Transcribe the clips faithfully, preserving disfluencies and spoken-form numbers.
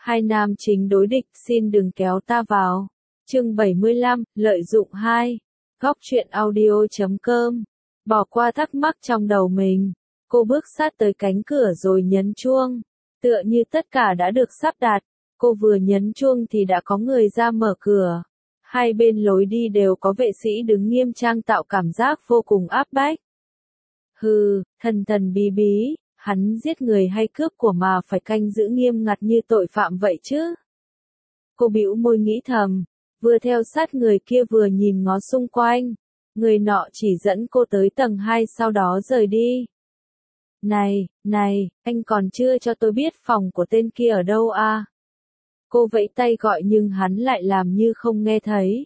Hai nam chính đối địch, xin đừng kéo ta vào. Chương bảy mươi lăm, lợi dụng hai. Góc truyện audio chấm com. Bỏ qua thắc mắc trong đầu mình, cô bước sát tới cánh cửa rồi nhấn chuông. Tựa như tất cả đã được sắp đặt, cô vừa nhấn chuông thì đã có người ra mở cửa. Hai bên lối đi đều có vệ sĩ đứng nghiêm trang tạo cảm giác vô cùng áp bách. Hừ, thần thần bí bí, hắn giết người hay cướp của mà phải canh giữ nghiêm ngặt như tội phạm vậy chứ? Cô bĩu môi nghĩ thầm, vừa theo sát người kia vừa nhìn ngó xung quanh. Người nọ chỉ dẫn cô tới tầng hai sau đó rời đi. Này, này, anh còn chưa cho tôi biết phòng của tên kia ở đâu à? Cô vẫy tay gọi nhưng hắn lại làm như không nghe thấy.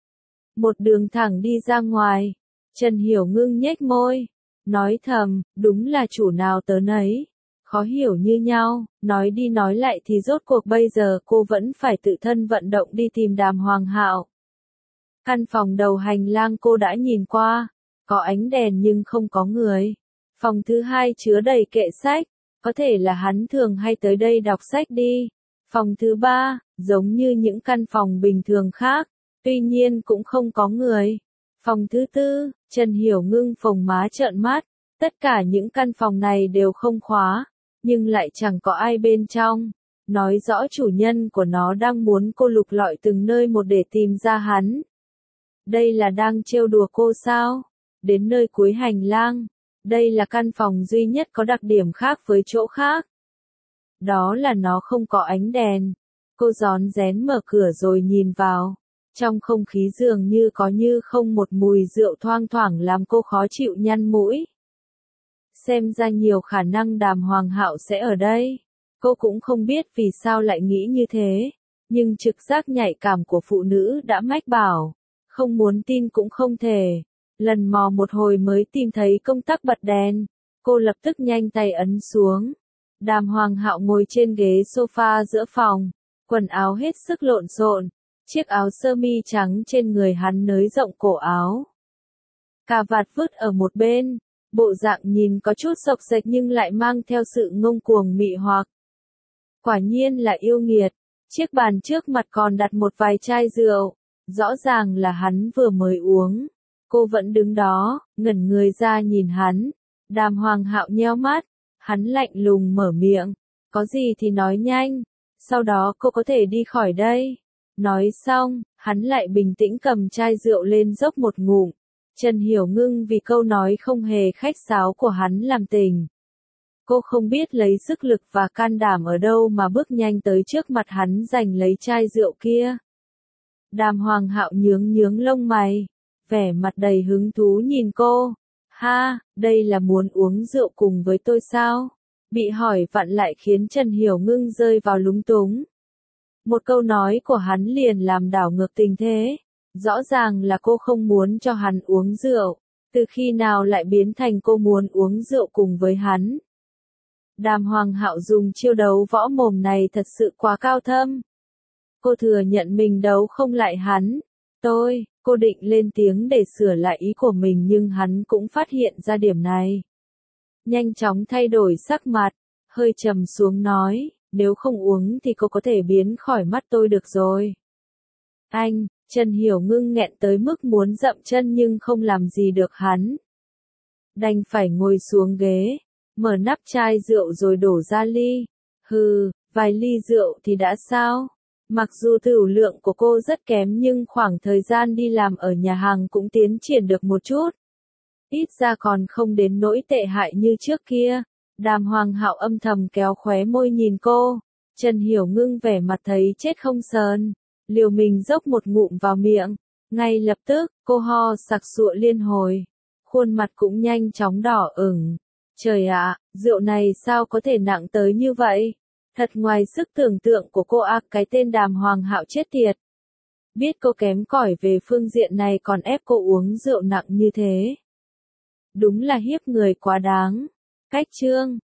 Một đường thẳng đi ra ngoài, Trần Hiểu Ngưng nhếch môi, nói thầm, đúng là chủ nào tớ nấy. Khó hiểu như nhau, nói đi nói lại thì rốt cuộc bây giờ cô vẫn phải tự thân vận động đi tìm Đàm Hoàng Hạo. Căn phòng đầu hành lang cô đã nhìn qua, có ánh đèn nhưng không có người. Phòng thứ hai chứa đầy kệ sách, có thể là hắn thường hay tới đây đọc sách đi. Phòng thứ ba, giống như những căn phòng bình thường khác, tuy nhiên cũng không có người. Phòng thứ tư, Trần Hiểu Ngưng phồng má trợn mắt, tất cả những căn phòng này đều không khóa, nhưng lại chẳng có ai bên trong. Nói rõ chủ nhân của nó đang muốn cô lục lọi từng nơi một để tìm ra hắn. Đây là đang trêu đùa cô sao? Đến nơi cuối hành lang, đây là căn phòng duy nhất có đặc điểm khác với chỗ khác. Đó là nó không có ánh đèn. Cô rón rén mở cửa rồi nhìn vào. Trong không khí dường như có như không một mùi rượu thoang thoảng làm cô khó chịu nhăn mũi. Xem ra nhiều khả năng Đàm Hoàng Hạo sẽ ở đây. Cô cũng không biết vì sao lại nghĩ như thế. Nhưng trực giác nhạy cảm của phụ nữ đã mách bảo. Không muốn tin cũng không thể. Lần mò một hồi mới tìm thấy công tắc bật đèn. Cô lập tức nhanh tay ấn xuống. Đàm Hoàng Hạo ngồi trên ghế sofa giữa phòng. Quần áo hết sức lộn xộn. Chiếc áo sơ mi trắng trên người hắn nới rộng cổ áo. Cà vạt vứt ở một bên. Bộ dạng nhìn có chút xộc xệch nhưng lại mang theo sự ngông cuồng mị hoặc. Quả nhiên là yêu nghiệt. Chiếc bàn trước mặt còn đặt một vài chai rượu. Rõ ràng là hắn vừa mới uống. Cô vẫn đứng đó, ngẩn người ra nhìn hắn. Đàm Hoàng Hạo nheo mắt. Hắn lạnh lùng mở miệng. Có gì thì nói nhanh. Sau đó cô có thể đi khỏi đây. Nói xong, hắn lại bình tĩnh cầm chai rượu lên dốc một ngụm. Trần Hiểu Ngưng vì câu nói không hề khách sáo của hắn làm tình. Cô không biết lấy sức lực và can đảm ở đâu mà bước nhanh tới trước mặt hắn giành lấy chai rượu kia. Đàm Hoàng Hạo nhướng nhướng lông mày, vẻ mặt đầy hứng thú nhìn cô. Ha, đây là muốn uống rượu cùng với tôi sao? Bị hỏi vặn lại khiến Trần Hiểu Ngưng rơi vào lúng túng. Một câu nói của hắn liền làm đảo ngược tình thế. Rõ ràng là cô không muốn cho hắn uống rượu. Từ khi nào lại biến thành cô muốn uống rượu cùng với hắn? Đàm Hoàng Hạo dùng chiêu đấu võ mồm này thật sự quá cao thâm. Cô thừa nhận mình đấu không lại hắn. Tôi, cô định lên tiếng để sửa lại ý của mình nhưng hắn cũng phát hiện ra điểm này. Nhanh chóng thay đổi sắc mặt, hơi trầm xuống nói, nếu không uống thì cô có thể biến khỏi mắt tôi được rồi. Anh, Trần Hiểu Ngưng nghẹn tới mức muốn dậm chân nhưng không làm gì được hắn. Đành phải ngồi xuống ghế, mở nắp chai rượu rồi đổ ra ly. Hừ, vài ly rượu thì đã sao? Mặc dù tửu lượng của cô rất kém nhưng khoảng thời gian đi làm ở nhà hàng cũng tiến triển được một chút. Ít ra còn không đến nỗi tệ hại như trước kia. Đàm Hoàng Hạo âm thầm kéo khóe môi nhìn cô. Trần Hiểu Ngưng vẻ mặt thấy chết không sờn. Liều mình dốc một ngụm vào miệng. Ngay lập tức, cô ho sặc sụa liên hồi. Khuôn mặt cũng nhanh chóng đỏ ửng. Trời ạ, rượu này sao có thể nặng tới như vậy? Thật ngoài sức tưởng tượng của cô ác, cái tên Đàm Hoàng Hạo chết tiệt. Biết cô kém cỏi về phương diện này còn ép cô uống rượu nặng như thế. Đúng là hiếp người quá đáng. Cách chương